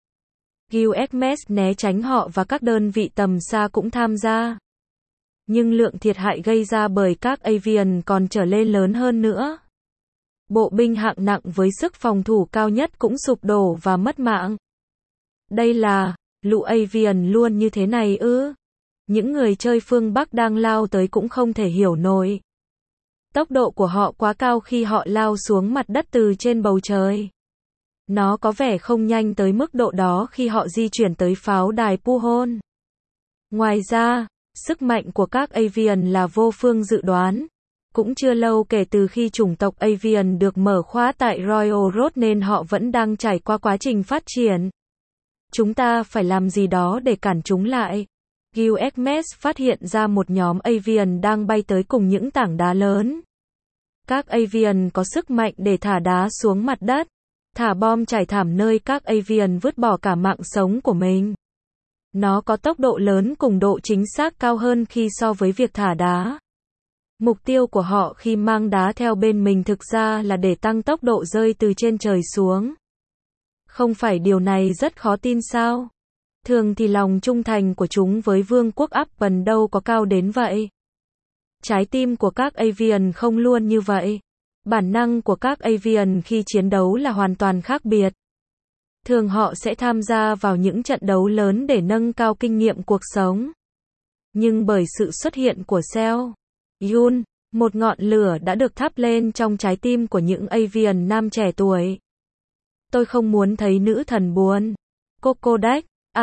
Guild né tránh họ và các đơn vị tầm xa cũng tham gia. Nhưng lượng thiệt hại gây ra bởi các Avian còn trở lên lớn hơn nữa. Bộ binh hạng nặng với sức phòng thủ cao nhất cũng sụp đổ và mất mạng. Đây là, lũ Avian luôn như thế này ư? Những người chơi phương Bắc đang lao tới cũng không thể hiểu nổi. Tốc độ của họ quá cao khi họ lao xuống mặt đất từ trên bầu trời. Nó có vẻ không nhanh tới mức độ đó khi họ di chuyển tới pháo đài Puhon. Ngoài ra, sức mạnh của các Avian là vô phương dự đoán. Cũng chưa lâu kể từ khi chủng tộc Avian được mở khóa tại Royal Road nên họ vẫn đang trải qua quá trình phát triển. Chúng ta phải làm gì đó để cản chúng lại. Guild phát hiện ra một nhóm Avian đang bay tới cùng những tảng đá lớn. Các Avian có sức mạnh để thả đá xuống mặt đất, thả bom trải thảm nơi các Avian vứt bỏ cả mạng sống của mình. Nó có tốc độ lớn cùng độ chính xác cao hơn khi so với việc thả đá. Mục tiêu của họ khi mang đá theo bên mình thực ra là để tăng tốc độ rơi từ trên trời xuống. Không phải điều này rất khó tin sao? Thường thì lòng trung thành của chúng với vương quốc Appen đâu có cao đến vậy. Trái tim của các Avian không luôn như vậy. Bản năng của các Avian khi chiến đấu là hoàn toàn khác biệt. Thường họ sẽ tham gia vào những trận đấu lớn để nâng cao kinh nghiệm cuộc sống. Nhưng bởi sự xuất hiện của Seo-yun, một ngọn lửa đã được thắp lên trong trái tim của những Avian nam trẻ tuổi. Tôi không muốn thấy nữ thần buồn. Cocodek,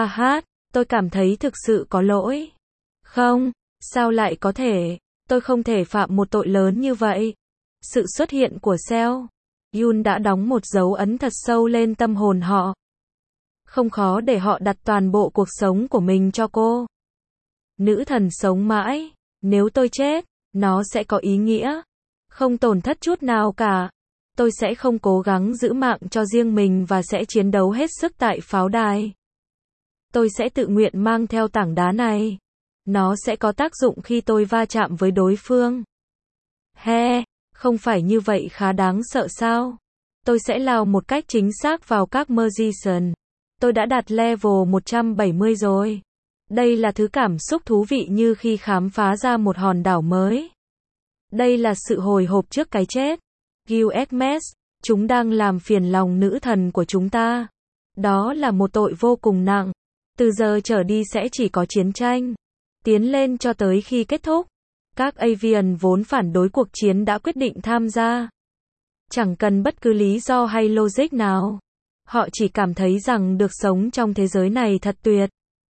tôi cảm thấy thực sự có lỗi. Không, sao lại có thể? Tôi không thể phạm một tội lớn như vậy. Sự xuất hiện của Seo-yun đã đóng một dấu ấn thật sâu lên tâm hồn họ. Không khó để họ đặt toàn bộ cuộc sống của mình cho cô. Nữ thần sống mãi. Nếu tôi chết, nó sẽ có ý nghĩa. Không tổn thất chút nào cả. Tôi sẽ không cố gắng giữ mạng cho riêng mình và sẽ chiến đấu hết sức tại pháo đài. Tôi sẽ tự nguyện mang theo tảng đá này. Nó sẽ có tác dụng khi tôi va chạm với đối phương. Không phải như vậy khá đáng sợ sao? Tôi sẽ lao một cách chính xác vào các Magician. Tôi đã đạt level 170 rồi. Đây là thứ cảm xúc thú vị như khi khám phá ra một hòn đảo mới. Đây là sự hồi hộp trước cái chết. Guild, chúng đang làm phiền lòng nữ thần của chúng ta. Đó là một tội vô cùng nặng. Từ giờ trở đi sẽ chỉ có chiến tranh. Tiến lên cho tới khi kết thúc. Các Avian vốn phản đối cuộc chiến đã quyết định tham gia. Chẳng cần bất cứ lý do hay logic nào. Họ chỉ cảm thấy rằng được sống trong thế giới này thật tuyệt.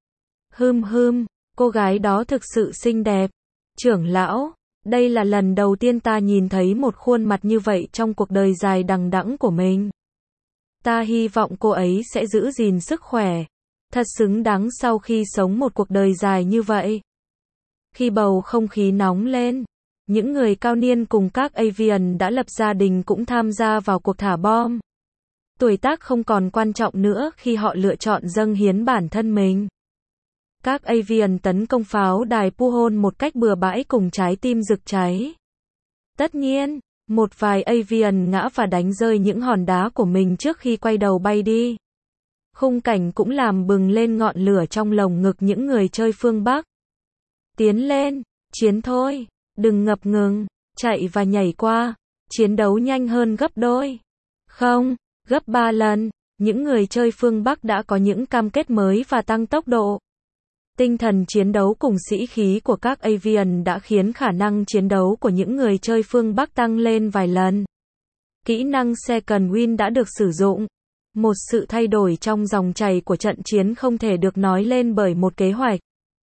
Cô gái đó thực sự xinh đẹp. Trưởng lão, đây là lần đầu tiên ta nhìn thấy một khuôn mặt như vậy trong cuộc đời dài đằng đẵng của mình. Ta hy vọng cô ấy sẽ giữ gìn sức khỏe. Thật xứng đáng sau khi sống một cuộc đời dài như vậy. Khi bầu không khí nóng lên, những người cao niên cùng các avian đã lập gia đình cũng tham gia vào cuộc thả bom. Tuổi tác không còn quan trọng nữa khi họ lựa chọn dâng hiến bản thân mình. Các avian tấn công pháo đài Puhon một cách bừa bãi cùng trái tim rực cháy. Tất nhiên, một vài avian ngã và đánh rơi những hòn đá của mình trước khi quay đầu bay đi. Khung cảnh cũng làm bừng lên ngọn lửa trong lồng ngực những người chơi phương Bắc. Tiến lên, chiến thôi, đừng ngập ngừng, chạy và nhảy qua, chiến đấu nhanh hơn gấp đôi. Không, gấp 3 lần, những người chơi phương Bắc đã có những cam kết mới và tăng tốc độ. Tinh thần chiến đấu cùng sĩ khí của các avian đã khiến khả năng chiến đấu của những người chơi phương Bắc tăng lên vài lần. Kỹ năng Second Wind đã được sử dụng. Một sự thay đổi trong dòng chảy của trận chiến không thể được nói lên bởi một kế hoạch.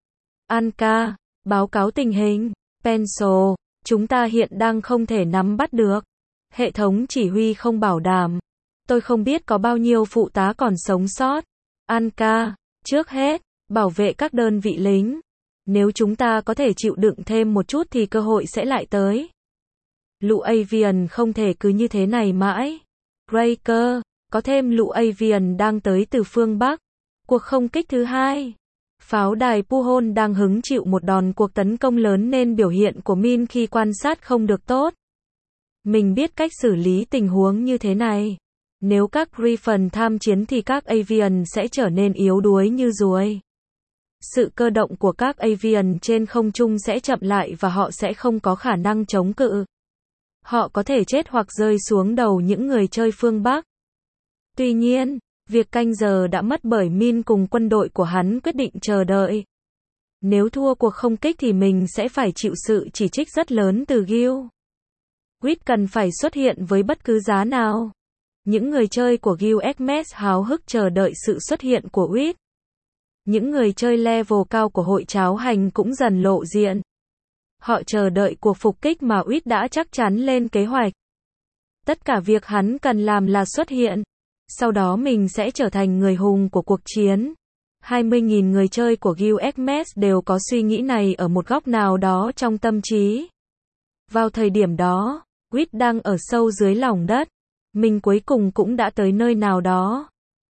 Anka, báo cáo tình hình. Pencil, chúng ta hiện đang không thể nắm bắt được. Hệ thống chỉ huy không bảo đảm. Tôi không biết có bao nhiêu phụ tá còn sống sót. Anka, trước hết, bảo vệ các đơn vị lính. Nếu chúng ta có thể chịu đựng thêm một chút thì cơ hội sẽ lại tới. Lũ avian không thể cứ như thế này mãi. Raker, có thêm lũ avian đang tới từ phương Bắc. Cuộc không kích thứ hai. Pháo đài Puhon đang hứng chịu một đòn cuộc tấn công lớn nên biểu hiện của Min khi quan sát không được tốt. Mình biết cách xử lý tình huống như thế này. Nếu các Griffin tham chiến thì các avian sẽ trở nên yếu đuối như ruồi. Sự cơ động của các avian trên không trung sẽ chậm lại và họ sẽ không có khả năng chống cự. Họ có thể chết hoặc rơi xuống đầu những người chơi phương Bắc. Tuy nhiên, việc canh giờ đã mất bởi Min cùng quân đội của hắn quyết định chờ đợi. Nếu thua cuộc không kích thì mình sẽ phải chịu sự chỉ trích rất lớn từ Gil. Quýt cần phải xuất hiện với bất cứ giá nào. Những người chơi của Gil Xmas háo hức chờ đợi sự xuất hiện của Quýt. Những người chơi level cao của hội cháo hành cũng dần lộ diện. Họ chờ đợi cuộc phục kích mà Quýt đã chắc chắn lên kế hoạch. Tất cả việc hắn cần làm là xuất hiện. Sau đó mình sẽ trở thành người hùng của cuộc chiến. 20.000 người chơi của Gil Xmas đều có suy nghĩ này ở một góc nào đó trong tâm trí. Vào thời điểm đó, Quýt đang ở sâu dưới lòng đất. Mình cuối cùng cũng đã tới nơi nào đó.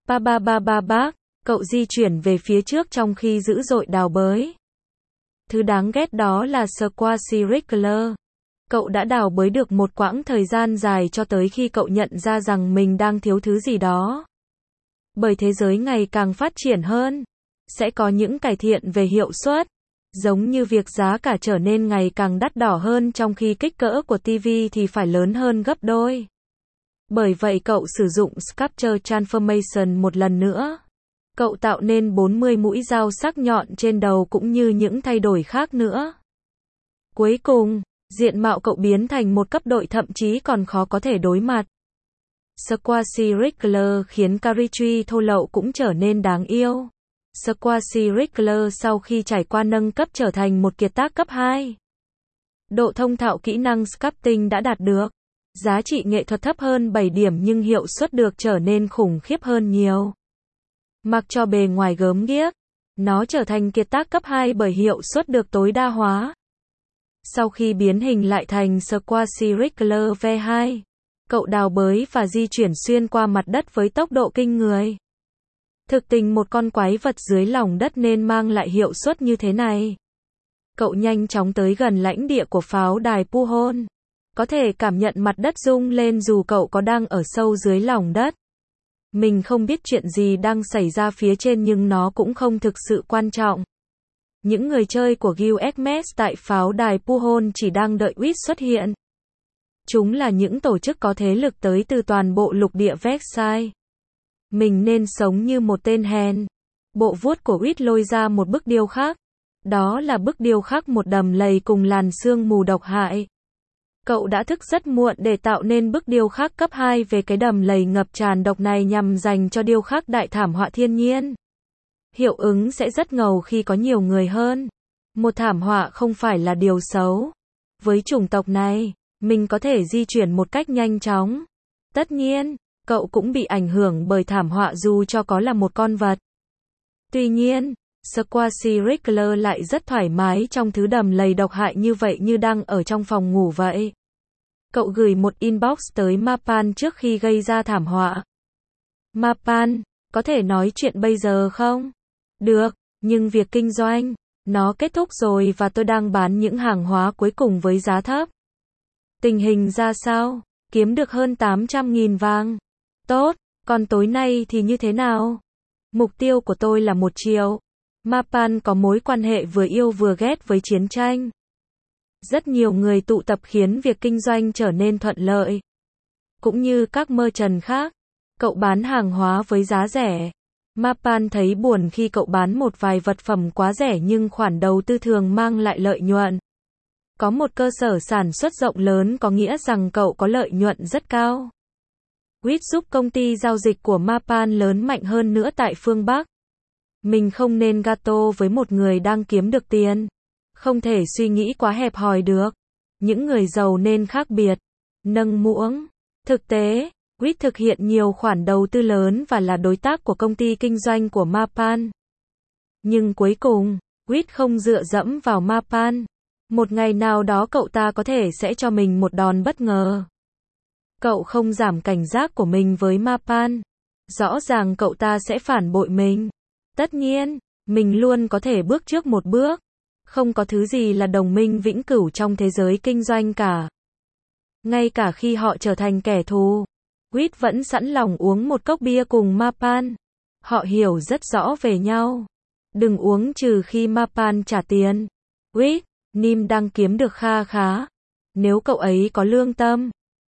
Bác, cậu di chuyển về phía trước trong khi dữ dội đào bới. Thứ đáng ghét đó là Squashy Rickler. Cậu đã đào bới được một quãng thời gian dài cho tới khi cậu nhận ra rằng mình đang thiếu thứ gì đó. Bởi thế giới ngày càng phát triển hơn, sẽ có những cải thiện về hiệu suất, giống như việc giá cả trở nên ngày càng đắt đỏ hơn trong khi kích cỡ của TV thì phải lớn hơn gấp đôi. Bởi vậy cậu sử dụng Sculpture Transformation một lần nữa. Cậu tạo nên 40 mũi dao sắc nhọn trên đầu cũng như những thay đổi khác nữa. Cuối cùng, diện mạo cậu biến thành một cấp đội thậm chí còn khó có thể đối mặt. Squashy Rickler khiến Caritree thô lậu cũng trở nên đáng yêu. Squashy Rickler sau khi trải qua nâng cấp trở thành một kiệt tác cấp 2. Độ thông thạo kỹ năng sculpting đã đạt được. Giá trị nghệ thuật thấp hơn 7 điểm nhưng hiệu suất được trở nên khủng khiếp hơn nhiều. Mặc cho bề ngoài gớm ghiếc, nó trở thành kiệt tác cấp 2 bởi hiệu suất được tối đa hóa. Sau khi biến hình lại thành Squashy Rickler V2, cậu đào bới và di chuyển xuyên qua mặt đất với tốc độ kinh người. Thực tình một con quái vật dưới lòng đất nên mang lại hiệu suất như thế này. Cậu nhanh chóng tới gần lãnh địa của pháo đài Puhon. Có thể cảm nhận mặt đất rung lên dù cậu có đang ở sâu dưới lòng đất. Mình không biết chuyện gì đang xảy ra phía trên nhưng nó cũng không thực sự quan trọng. Những người chơi của Gil Xmas tại pháo đài Puhon chỉ đang đợi Quýt xuất hiện. Chúng là những tổ chức có thế lực tới từ toàn bộ lục địa Vexai. Mình nên sống như một tên hèn. Bộ vuốt của Quýt lôi ra một bức điêu khắc. Đó là bức điêu khắc một đầm lầy cùng làn sương mù độc hại. Cậu đã thức rất muộn để tạo nên bức điêu khắc cấp 2 về cái đầm lầy ngập tràn độc này nhằm dành cho điêu khắc đại thảm họa thiên nhiên. Hiệu ứng sẽ rất ngầu khi có nhiều người hơn. Một thảm họa không phải là điều xấu. Với chủng tộc này, mình có thể di chuyển một cách nhanh chóng. Tất nhiên, cậu cũng bị ảnh hưởng bởi thảm họa dù cho có là một con vật. Tuy nhiên, Squashy Wriggler lại rất thoải mái trong thứ đầm lầy độc hại như vậy, như đang ở trong phòng ngủ vậy. Cậu gửi một inbox tới Mapan trước khi gây ra thảm họa. Mapan, có thể nói chuyện bây giờ không? Được, nhưng việc kinh doanh, nó kết thúc rồi và tôi đang bán những hàng hóa cuối cùng với giá thấp. Tình hình ra sao? Kiếm được hơn 800.000 vàng. Tốt, còn tối nay thì như thế nào? Mục tiêu của tôi là 1 triệu. Mapan có mối quan hệ vừa yêu vừa ghét với chiến tranh. Rất nhiều người tụ tập khiến việc kinh doanh trở nên thuận lợi. Cũng như các merchant khác, cậu bán hàng hóa với giá rẻ. Mapan thấy buồn khi cậu bán một vài vật phẩm quá rẻ nhưng khoản đầu tư thường mang lại lợi nhuận. Có một cơ sở sản xuất rộng lớn có nghĩa rằng cậu có lợi nhuận rất cao. Quýt giúp công ty giao dịch của Mapan lớn mạnh hơn nữa tại phương Bắc. Mình không nên gato với một người đang kiếm được tiền. Không thể suy nghĩ quá hẹp hòi được. Những người giàu nên khác biệt. Nâng muỗng. Thực tế, Quýt thực hiện nhiều khoản đầu tư lớn và là đối tác của công ty kinh doanh của Mapan. Nhưng cuối cùng, Quýt không dựa dẫm vào Mapan. Một ngày nào đó cậu ta có thể sẽ cho mình một đòn bất ngờ. Cậu không giảm cảnh giác của mình với Mapan. Rõ ràng cậu ta sẽ phản bội mình. Tất nhiên, mình luôn có thể bước trước một bước. Không có thứ gì là đồng minh vĩnh cửu trong thế giới kinh doanh cả. Ngay cả khi họ trở thành kẻ thù, Quýt vẫn sẵn lòng uống một cốc bia cùng Mapan. Họ hiểu rất rõ về nhau. Đừng uống trừ khi Mapan trả tiền. Quýt, Nim đang kiếm được kha khá. Nếu cậu ấy có lương tâm,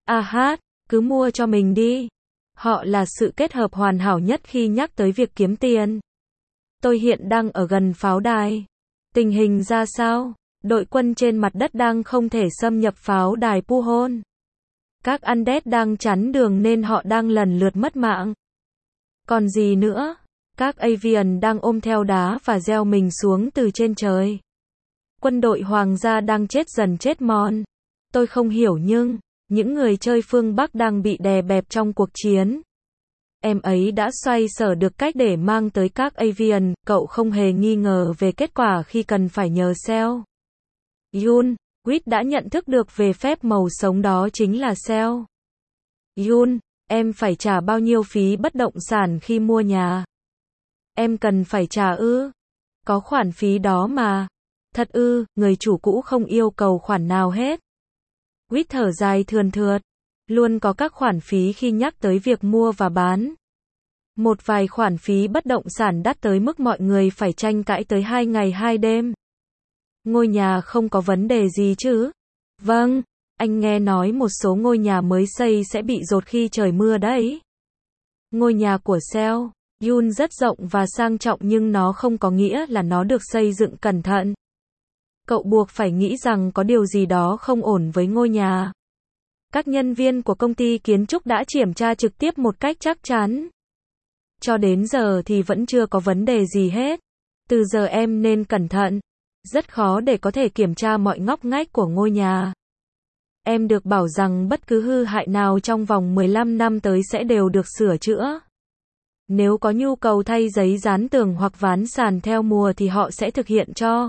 cứ mua cho mình đi. Họ là sự kết hợp hoàn hảo nhất khi nhắc tới việc kiếm tiền. Tôi hiện đang ở gần pháo đài. Tình hình ra sao? Đội quân trên mặt đất đang không thể xâm nhập pháo đài Puhon. Các undead đang chắn đường nên họ đang lần lượt mất mạng. Còn gì nữa? Các avian đang ôm theo đá và gieo mình xuống từ trên trời. Quân đội hoàng gia đang chết dần chết mòn. Tôi không hiểu nhưng, những người chơi phương Bắc đang bị đè bẹp trong cuộc chiến. Em ấy đã xoay sở được cách để mang tới các avian, cậu không hề nghi ngờ về kết quả khi cần phải nhờ SEO. Yun, Quýt đã nhận thức được về phép màu sống đó chính là SEO. Yun, em phải trả bao nhiêu phí bất động sản khi mua nhà? Em cần phải trả ư? Có khoản phí đó mà. Thật ư, người chủ cũ không yêu cầu khoản nào hết. Quýt thở dài thườn thượt. Luôn có các khoản phí khi nhắc tới việc mua và bán. Một vài khoản phí bất động sản đắt tới mức mọi người phải tranh cãi tới 2 ngày 2 đêm. Ngôi nhà không có vấn đề gì chứ? Vâng, anh nghe nói một số ngôi nhà mới xây sẽ bị dột khi trời mưa đấy. Ngôi nhà của SEO, Yun rất rộng và sang trọng nhưng nó không có nghĩa là nó được xây dựng cẩn thận. Cậu buộc phải nghĩ rằng có điều gì đó không ổn với ngôi nhà. Các nhân viên của công ty kiến trúc đã kiểm tra trực tiếp một cách chắc chắn. Cho đến giờ thì vẫn chưa có vấn đề gì hết. Từ giờ em nên cẩn thận. Rất khó để có thể kiểm tra mọi ngóc ngách của ngôi nhà. Em được bảo rằng bất cứ hư hại nào trong vòng 15 năm tới sẽ đều được sửa chữa. Nếu có nhu cầu thay giấy dán tường hoặc ván sàn theo mùa thì họ sẽ thực hiện cho.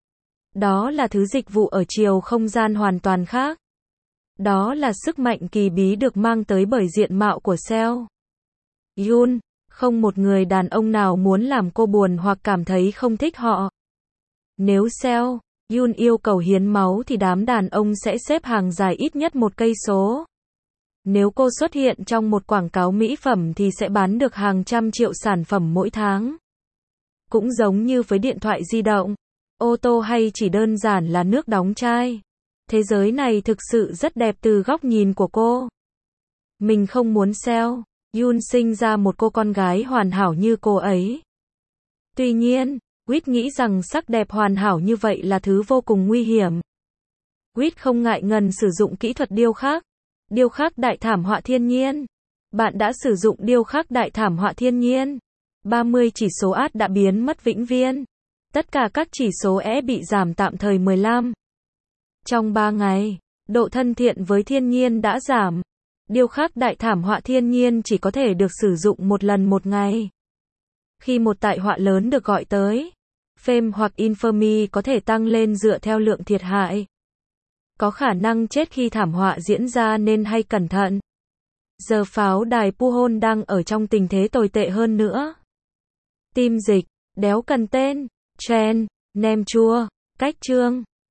Đó là thứ dịch vụ ở chiều không gian hoàn toàn khác. Đó là sức mạnh kỳ bí được mang tới bởi diện mạo của SEO. Yun, không một người đàn ông nào muốn làm cô buồn hoặc cảm thấy không thích họ. Nếu SEO, Yun yêu cầu hiến máu thì đám đàn ông sẽ xếp hàng dài ít nhất 1 cây số. Nếu cô xuất hiện trong một quảng cáo mỹ phẩm thì sẽ bán được hàng trăm triệu sản phẩm mỗi tháng. Cũng giống như với điện thoại di động, ô tô hay chỉ đơn giản là nước đóng chai. Thế giới này thực sự rất đẹp từ góc nhìn của cô. Mình không muốn SEO, Yun sinh ra một cô con gái hoàn hảo như cô ấy. Tuy nhiên, Quýt nghĩ rằng sắc đẹp hoàn hảo như vậy là thứ vô cùng nguy hiểm. Quýt không ngại ngần sử dụng kỹ thuật điêu khắc. Điêu khắc đại thảm họa thiên nhiên. Bạn đã sử dụng điêu khắc đại thảm họa thiên nhiên. 30 chỉ số át đã biến mất vĩnh viễn. Tất cả các chỉ số E bị giảm tạm thời 15. Trong 3 ngày, độ thân thiện với thiên nhiên đã giảm. Điêu khắc đại thảm họa thiên nhiên chỉ có thể được sử dụng một lần một ngày. Khi một tai họa lớn được gọi tới, fame hoặc infamy có thể tăng lên dựa theo lượng thiệt hại. Có khả năng chết khi thảm họa diễn ra nên hay cẩn thận. Giờ pháo đài Puhon đang ở trong tình thế tồi tệ hơn nữa. Tim dịch, đéo cần tên, trend, nem chua, cách chương.